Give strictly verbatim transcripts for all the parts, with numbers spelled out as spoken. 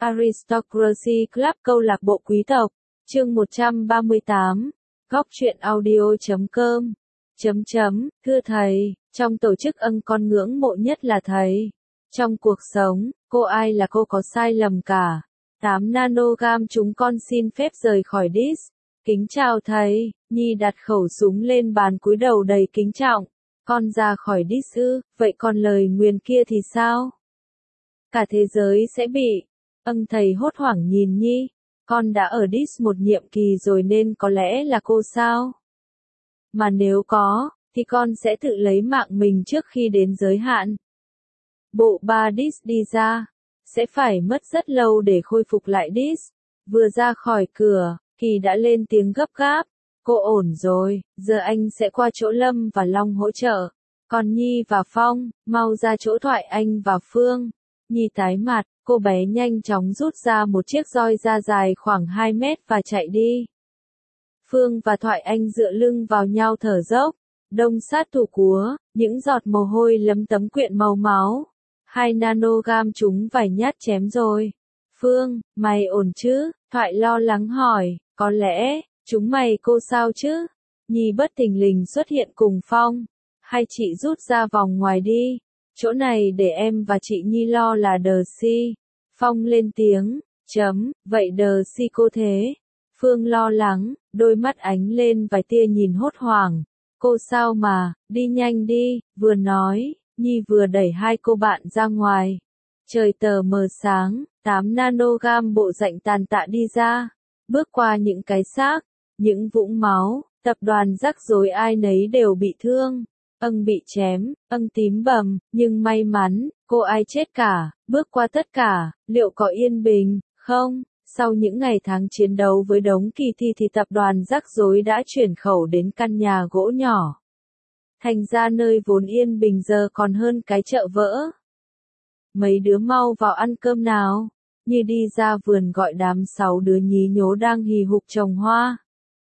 Aristocracy Club câu lạc bộ quý tộc, chương một trăm ba mươi tám, góc truyện audio chấm com, chấm chấm, thưa thầy, trong tổ chức ân con ngưỡng mộ nhất là thầy. Trong cuộc sống, cô ai là cô có sai lầm cả. tám nanogam chúng con xin phép rời khỏi đít. Kính chào thầy, Nhi đặt khẩu súng lên bàn cúi đầu đầy kính trọng. Con ra khỏi đít ư, vậy còn lời nguyền kia thì sao? Cả thế giới sẽ bị. Ân thầy hốt hoảng nhìn Nhi. Con đã ở đít một nhiệm kỳ rồi nên có lẽ là cô sao? Mà nếu có, thì con sẽ tự lấy mạng mình trước khi đến giới hạn. Bộ ba đít đi ra. Sẽ phải mất rất lâu để khôi phục lại đít. Vừa ra khỏi cửa, Kỳ đã lên tiếng gấp gáp. Cô ổn rồi, giờ anh sẽ qua chỗ Lâm và Long hỗ trợ. Còn Nhi và Phong, mau ra chỗ Thoại Anh và Phương. Nhi tái mặt, cô bé nhanh chóng rút ra một chiếc roi da dài khoảng hai mét và chạy đi. Phương và Thoại Anh dựa lưng vào nhau thở dốc. Đông sát thủ cúa, những giọt mồ hôi lấm tấm quyện màu máu. Hai nanogam chúng vài nhát chém rồi. Phương, mày ổn chứ? Thoại lo lắng hỏi, có lẽ, chúng mày cô sao chứ? Nhi bất thình lình xuất hiện cùng Phong. Hai chị rút ra vòng ngoài đi. Chỗ này để em và chị Nhi lo là đờ si. Phong lên tiếng, chấm, vậy đờ si cô thế. Phương lo lắng, đôi mắt ánh lên vài tia nhìn hốt hoảng. Cô sao mà, đi nhanh đi, vừa nói, Nhi vừa đẩy hai cô bạn ra ngoài. Trời tờ mờ sáng, tám nanogam bộ rạnh tàn tạ đi ra. Bước qua những cái xác, những vũng máu, tập đoàn rắc rối ai nấy đều bị thương. Ân bị chém, ân tím bầm, nhưng may mắn, cô ai chết cả, bước qua tất cả, liệu có yên bình, không? Sau những ngày tháng chiến đấu với đống kỳ thi thì tập đoàn rắc rối đã chuyển khẩu đến căn nhà gỗ nhỏ. Thành ra nơi vốn yên bình giờ còn hơn cái chợ vỡ. Mấy đứa mau vào ăn cơm nào. Như đi ra vườn gọi đám sáu đứa nhí nhố đang hì hục trồng hoa.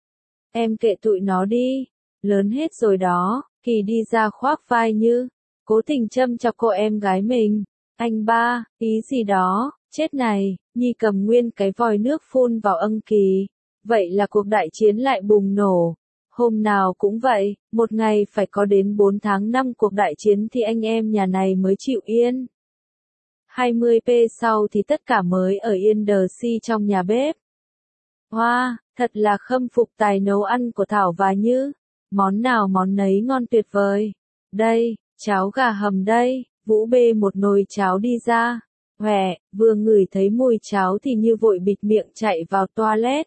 Em kệ tụi nó đi, lớn hết rồi đó. Kỳ đi ra khoác vai Như, cố tình châm chọc cô em gái mình. Anh ba, ý gì đó, chết này. Nhi cầm nguyên cái vòi nước phun vào Ân Kỳ. Vậy là cuộc đại chiến lại bùng nổ. Hôm nào cũng vậy, một ngày phải có đến bốn tháng năm cuộc đại chiến thì anh em nhà này mới chịu yên. hai mươi phút sau thì tất cả mới ở yên đờ si trong nhà bếp. Hoa, wow, thật là khâm phục tài nấu ăn của Thảo và Như. Món nào món nấy ngon tuyệt vời. Đây, cháo gà hầm đây. Vũ bê một nồi cháo đi ra. Hòe, vừa ngửi thấy mùi cháo thì Như vội bịt miệng chạy vào toilet.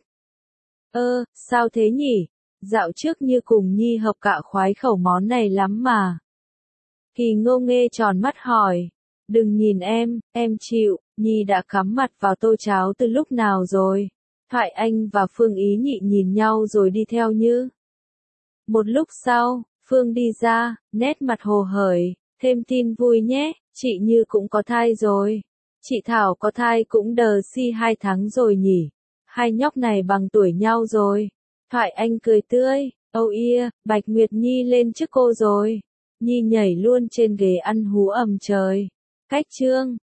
Ơ, sao thế nhỉ? Dạo trước Như cùng Nhi hợp cạ khoái khẩu món này lắm mà. Kỳ ngô nghê tròn mắt hỏi. Đừng nhìn em, em chịu. Nhi đã cắm mặt vào tô cháo từ lúc nào rồi? Thoại Anh và Phương ý nhị nhìn nhau rồi đi theo Như. Một lúc sau, Phương đi ra, nét mặt hồ hởi, thêm tin vui nhé, chị Như cũng có thai rồi. Chị Thảo có thai cũng đờ si hai tháng rồi nhỉ. Hai nhóc này bằng tuổi nhau rồi. Thoại Anh cười tươi, âu ia, Bạch Nguyệt Nhi lên trước cô rồi. Nhi nhảy luôn trên ghế ăn hú ầm trời. Cách chương.